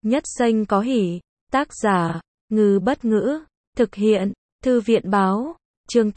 Nhất Xanh có hỉ. Tác giả, Ngư Bất Ngữ. Thực hiện, Thư viện Báo. Chương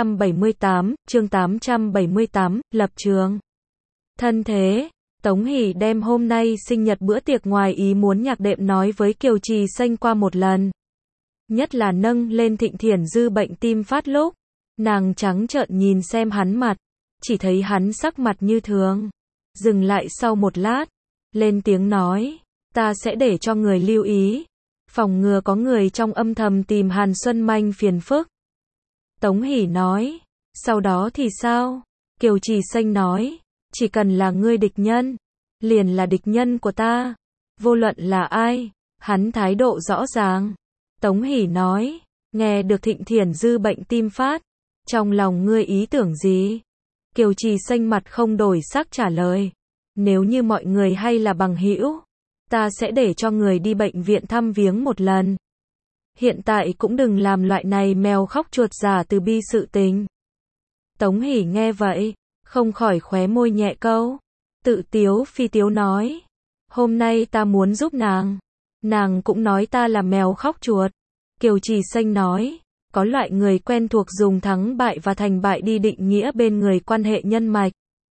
878, lập trường. Thân thế, Tống Hỷ đem hôm nay sinh nhật bữa tiệc ngoài ý muốn nhạc đệm nói với Kiều Trì Xanh qua một lần. Nhất là nâng lên Thịnh Thiển Dư bệnh tim phát lúc, nàng trắng trợn nhìn xem hắn mặt, chỉ thấy hắn sắc mặt như thường. Dừng lại sau một lát, lên tiếng nói, ta sẽ để cho người lưu ý, phòng ngừa có người trong âm thầm tìm Hàn Xuân Manh phiền phức. Tống Hỷ nói, sau đó thì sao? Kiều Trì Xanh nói, chỉ cần là ngươi địch nhân, liền là địch nhân của ta, vô luận là ai. Hắn thái độ rõ ràng. Tống Hỷ nói, nghe được Thịnh Thiển Dư bệnh tim phát, trong lòng ngươi ý tưởng gì? Kiều Trì Xanh mặt không đổi sắc trả lời, nếu như mọi người hay là bằng hữu, ta sẽ để cho người đi bệnh viện thăm viếng một lần. Hiện tại cũng đừng làm loại này mèo khóc chuột giả từ bi sự tình. Tống Hỷ nghe vậy, không khỏi khóe môi nhẹ câu, tự tiếu phi tiếu nói, hôm nay ta muốn giúp nàng cũng nói ta là mèo khóc chuột. Kiều Trì Xanh nói, có loại người quen thuộc dùng thắng bại và thành bại đi định nghĩa bên người quan hệ nhân mạch.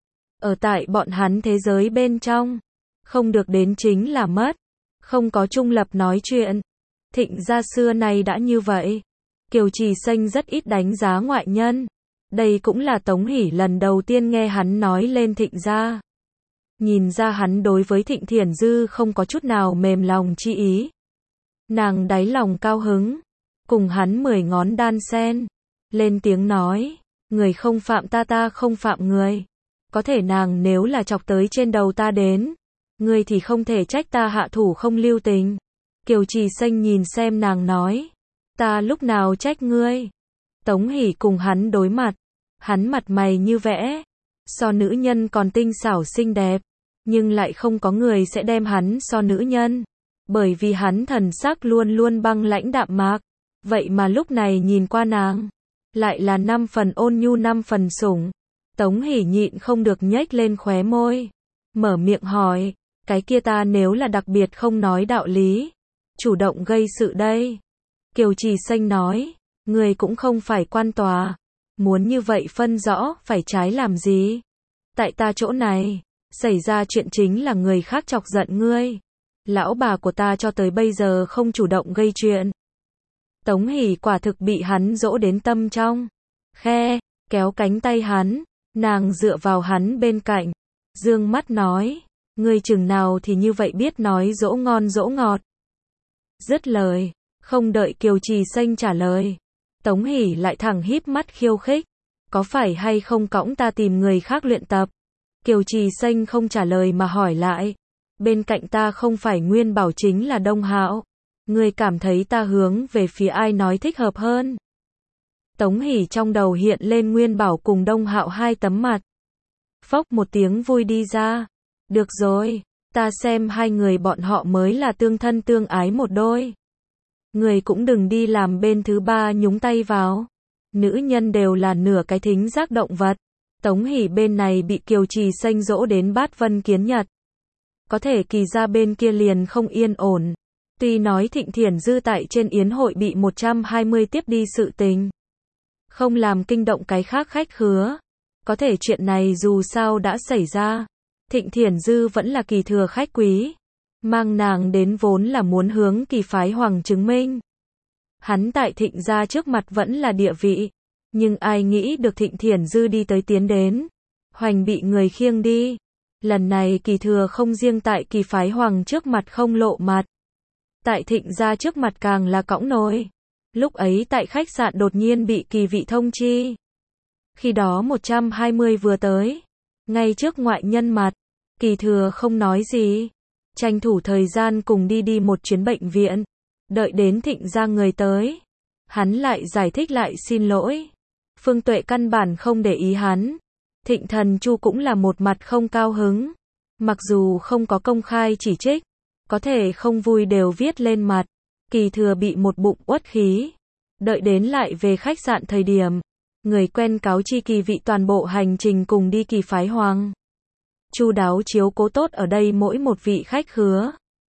Ở tại bọn hắn thế giới bên trong, không được đến chính là mất, không có trung lập nói chuyện. Thịnh gia xưa nay đã như vậy. Kiều Trì Xanh rất ít đánh giá ngoại nhân. Đây cũng là Tống Hỷ lần đầu tiên nghe hắn nói lên Thịnh gia. Nhìn ra hắn đối với Thịnh Thiển Dư không có chút nào mềm lòng chi ý. Nàng đáy lòng cao hứng, cùng hắn 10 ngón đan sen, lên tiếng nói, người không phạm ta, ta không phạm người. Có thể nàng nếu là chọc tới trên đầu ta đến, ngươi thì không thể trách ta hạ thủ không lưu tình. Kiều Trì Xanh nhìn xem nàng nói, ta lúc nào trách ngươi? Tống Hỷ cùng hắn đối mặt, hắn mặt mày như vẽ, so nữ nhân còn tinh xảo xinh đẹp, nhưng lại không có người sẽ đem hắn so nữ nhân, bởi vì hắn thần sắc luôn luôn băng lãnh đạm mạc, vậy mà lúc này nhìn qua nàng, lại là 5 phần ôn nhu 5 phần sủng. Tống Hỷ nhịn không được nhếch lên khóe môi, mở miệng hỏi, cái kia ta nếu là đặc biệt không nói đạo lý, chủ động gây sự đây? Kiều Trì Xanh nói, người cũng không phải quan tòa, muốn như vậy phân rõ phải trái làm gì? Tại ta chỗ này, xảy ra chuyện chính là người khác chọc giận ngươi. Lão bà của ta cho tới bây giờ không chủ động gây chuyện. Tống Hỷ quả thực bị hắn dỗ đến tâm trong. Khe, kéo cánh tay hắn, nàng dựa vào hắn bên cạnh, dương mắt nói, ngươi chừng nào thì như vậy biết nói dỗ ngon dỗ ngọt. Dứt lời, không đợi Kiều Trì Xanh trả lời, Tống Hỷ lại thẳng híp mắt khiêu khích, có phải hay không cõng ta tìm người khác luyện tập? Kiều Trì Xanh không trả lời mà hỏi lại, bên cạnh ta không phải Nguyên Bảo chính là Đông Hạo, ngươi cảm thấy ta hướng về phía ai nói thích hợp hơn? Tống Hỷ trong đầu hiện lên Nguyên Bảo cùng Đông Hạo 2 tấm mặt. Phốc một tiếng vui đi ra, được rồi, ta xem hai người bọn họ mới là tương thân tương ái một đôi. Người cũng đừng đi làm bên thứ ba nhúng tay vào. Nữ nhân đều là nửa cái thính giác động vật. Tống Hỷ bên này bị Kiều Trì Xanh dỗ đến bát vân kiến nhật. Có thể Kỳ ra bên kia liền không yên ổn. Tuy nói Thịnh Thiển Dư tại trên yến hội bị 120 tiếp đi sự tình, không làm kinh động cái khác khách khứa. Có thể chuyện này dù sao đã xảy ra. Thịnh Thiển Dư vẫn là Kỳ thừa khách quý. Mang nàng đến vốn là muốn hướng Kỳ phái hoàng chứng minh. Hắn tại Thịnh gia trước mặt vẫn là địa vị. Nhưng ai nghĩ được Thịnh Thiển Dư đi tới tiến đến. Hoành bị người khiêng đi. Lần này Kỳ thừa không riêng tại Kỳ phái hoàng trước mặt không lộ mặt. Tại Thịnh gia trước mặt càng là cõng nồi. Lúc ấy tại khách sạn đột nhiên bị Kỳ vị thông chi. Khi đó 120 vừa tới. Ngay trước ngoại nhân mặt. Kỳ thừa không nói gì. Tranh thủ thời gian cùng đi một chuyến bệnh viện. Đợi đến Thịnh gia người tới. Hắn lại giải thích lại xin lỗi. Phương Tuệ căn bản không để ý hắn. Thịnh Thần Chu cũng là một mặt không cao hứng. Mặc dù không có công khai chỉ trích, có thể không vui đều viết lên mặt. Kỳ thừa bị một bụng uất khí. Đợi đến lại về khách sạn thời điểm, người quen cáo chi Kỳ vị toàn bộ hành trình cùng đi Kỳ phái hoàng. Chu đáo chiếu cố tốt ở đây mỗi một vị khách khứa.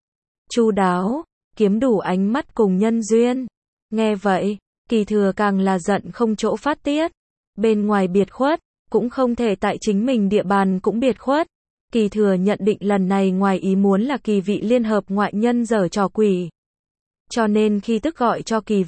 chu đáo, kiếm đủ ánh mắt cùng nhân duyên. Nghe vậy, Kỳ Thừa càng là giận không chỗ phát tiết. Bên ngoài biệt khuất, cũng không thể tại chính mình địa bàn cũng biệt khuất. Kỳ Thừa nhận định lần này ngoài ý muốn là Kỳ Vị liên hợp ngoại nhân giở trò quỷ. Cho nên khi tức gọi cho Kỳ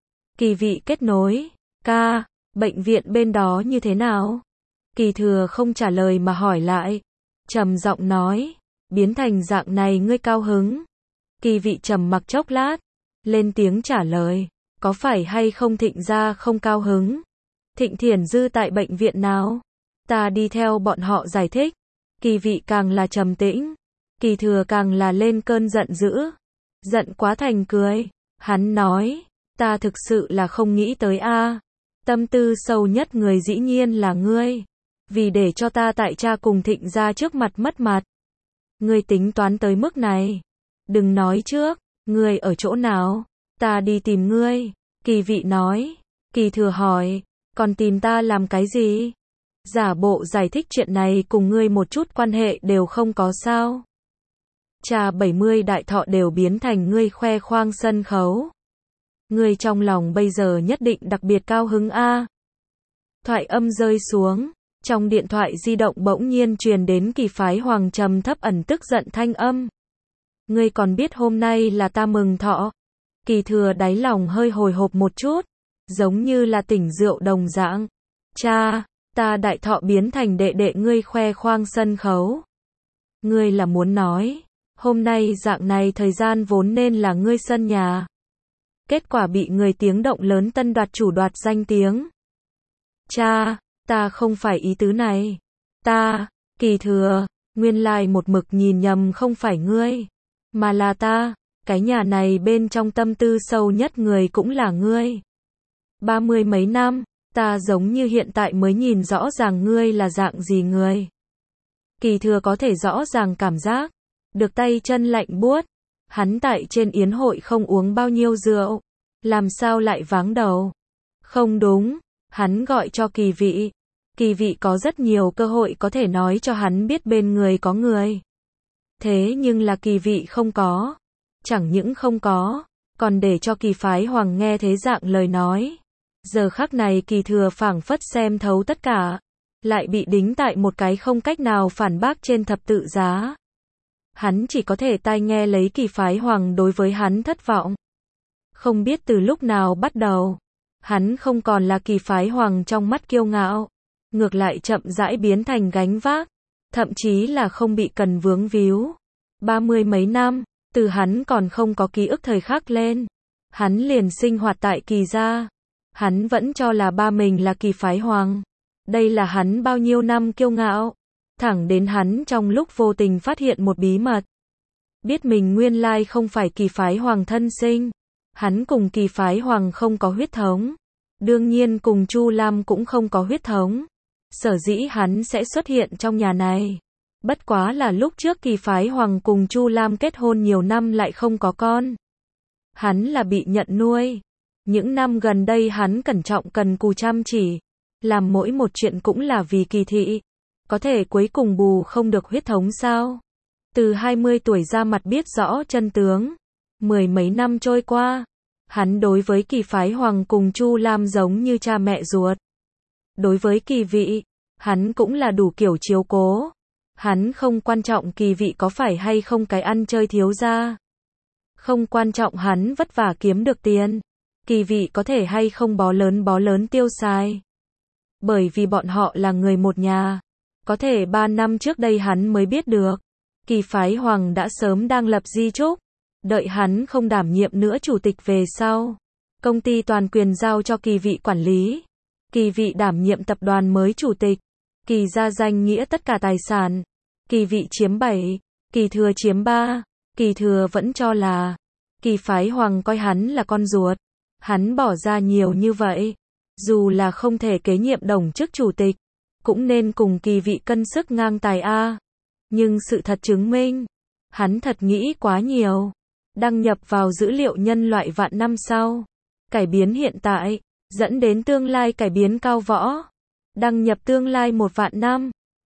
Vị kết nối, ca, bệnh viện bên đó như thế nào? Kỳ Thừa không trả lời mà hỏi lại, trầm giọng nói, biến thành dạng này ngươi cao hứng. Kỳ Vị trầm mặc chốc lát, lên tiếng trả lời, có phải hay không Thịnh gia không cao hứng? Thịnh Thiển Dư tại bệnh viện nào? Ta đi theo bọn họ giải thích. Kỳ Vị càng là trầm tĩnh, Kỳ Thừa càng là lên cơn giận dữ. Giận quá thành cười, hắn nói, ta thực sự là không nghĩ tới a, tâm tư sâu nhất người dĩ nhiên là ngươi. Vì để cho ta tại cha cùng Thịnh gia trước mặt mất mặt. Ngươi tính toán tới mức này. Đừng nói trước, ngươi ở chỗ nào? Ta đi tìm ngươi. Kỳ Vị nói. Kỳ Thừa hỏi, còn tìm ta làm cái gì? Giả bộ giải thích chuyện này cùng ngươi một chút quan hệ đều không có sao? Cha 70 đại thọ đều biến thành ngươi khoe khoang sân khấu. Ngươi trong lòng bây giờ nhất định đặc biệt cao hứng a. Thoại âm rơi xuống, trong điện thoại di động bỗng nhiên truyền đến Kỳ Phái Hoàng trầm thấp ẩn tức giận thanh âm. Ngươi còn biết hôm nay là ta mừng thọ? Kỳ Thừa đáy lòng hơi hồi hộp một chút, giống như là tỉnh rượu đồng dạng. Cha, ta đại thọ biến thành đệ đệ ngươi khoe khoang sân khấu. Ngươi là muốn nói, hôm nay dạng này thời gian vốn nên là ngươi sân nhà. Kết quả bị người tiếng động lớn tân đoạt chủ đoạt danh tiếng. Cha, ta không phải ý tứ này. Ta, Kỳ Thừa, nguyên lai một mực nhìn nhầm không phải ngươi, mà là ta, cái nhà này bên trong tâm tư sâu nhất người cũng là ngươi. 30 mấy năm, ta giống như hiện tại mới nhìn rõ ràng ngươi là dạng gì người. Kỳ Thừa có thể rõ ràng cảm giác, được tay chân lạnh buốt. Hắn tại trên yến hội không uống bao nhiêu rượu, làm sao lại váng đầu? Không đúng, hắn gọi cho Kỳ Vị. Kỳ Vị có rất nhiều cơ hội có thể nói cho hắn biết bên người có người. Thế nhưng là Kỳ Vị không có. Chẳng những không có, còn để cho Kỳ Phái Hoàng nghe thế dạng lời nói. Giờ khắc này Kỳ Thừa phảng phất xem thấu tất cả, lại bị đính tại một cái không cách nào phản bác trên thập tự giá. Hắn chỉ có thể tai nghe lấy Kỳ Phái Hoàng đối với hắn thất vọng. Không biết từ lúc nào bắt đầu, hắn không còn là Kỳ Phái Hoàng trong mắt kiêu ngạo, ngược lại chậm rãi biến thành gánh vác, thậm chí là không bị cần vướng víu. 30 mấy năm, từ hắn còn không có ký ức thời khắc lên, hắn liền sinh hoạt tại Kỳ gia. Hắn vẫn cho là ba mình là Kỳ Phái Hoàng. Đây là hắn bao nhiêu năm kiêu ngạo. Thẳng đến hắn trong lúc vô tình phát hiện một bí mật. Biết mình nguyên lai không phải Kỳ Phái Hoàng thân sinh. Hắn cùng Kỳ Phái Hoàng không có huyết thống. Đương nhiên cùng Chu Lam cũng không có huyết thống. Sở dĩ hắn sẽ xuất hiện trong nhà này. Bất quá là lúc trước Kỳ Phái Hoàng cùng Chu Lam kết hôn nhiều năm lại không có con. Hắn là bị nhận nuôi. Những năm gần đây hắn cẩn trọng cần cù chăm chỉ. Làm mỗi một chuyện cũng là vì Kỳ thị. Có thể cuối cùng bù không được huyết thống sao? Từ 20 tuổi ra mặt biết rõ chân tướng. 10 mấy năm trôi qua. Hắn đối với Kỳ Phái Hoàng cùng Chu Lam giống như cha mẹ ruột. Đối với Kỳ Vị, hắn cũng là đủ kiểu chiếu cố. Hắn không quan trọng Kỳ Vị có phải hay không cái ăn chơi thiếu gia. Không quan trọng hắn vất vả kiếm được tiền. Kỳ Vị có thể hay không bó lớn tiêu xài. Bởi vì bọn họ là người một nhà. Có thể 3 năm trước đây hắn mới biết được. Kỳ Phái Hoàng đã sớm đang lập di chúc. Đợi hắn không đảm nhiệm nữa chủ tịch về sau. Công ty toàn quyền giao cho Kỳ Vị quản lý. Kỳ Vị đảm nhiệm tập đoàn mới chủ tịch. Kỳ gia danh nghĩa tất cả tài sản. Kỳ Vị chiếm 7. Kỳ Thừa chiếm 3. Kỳ Thừa vẫn cho là Kỳ Phái Hoàng coi hắn là con ruột. Hắn bỏ ra nhiều như vậy. Dù là không thể kế nhiệm đồng chức chủ tịch. Cũng nên cùng Kỳ Vị cân sức ngang tài a. Nhưng sự thật chứng minh. Hắn thật nghĩ quá nhiều. Đăng nhập vào dữ liệu nhân loại vạn năm sau. Cải biến hiện tại. Dẫn đến tương lai cải biến cao võ. Đăng nhập tương lai 1 vạn năm.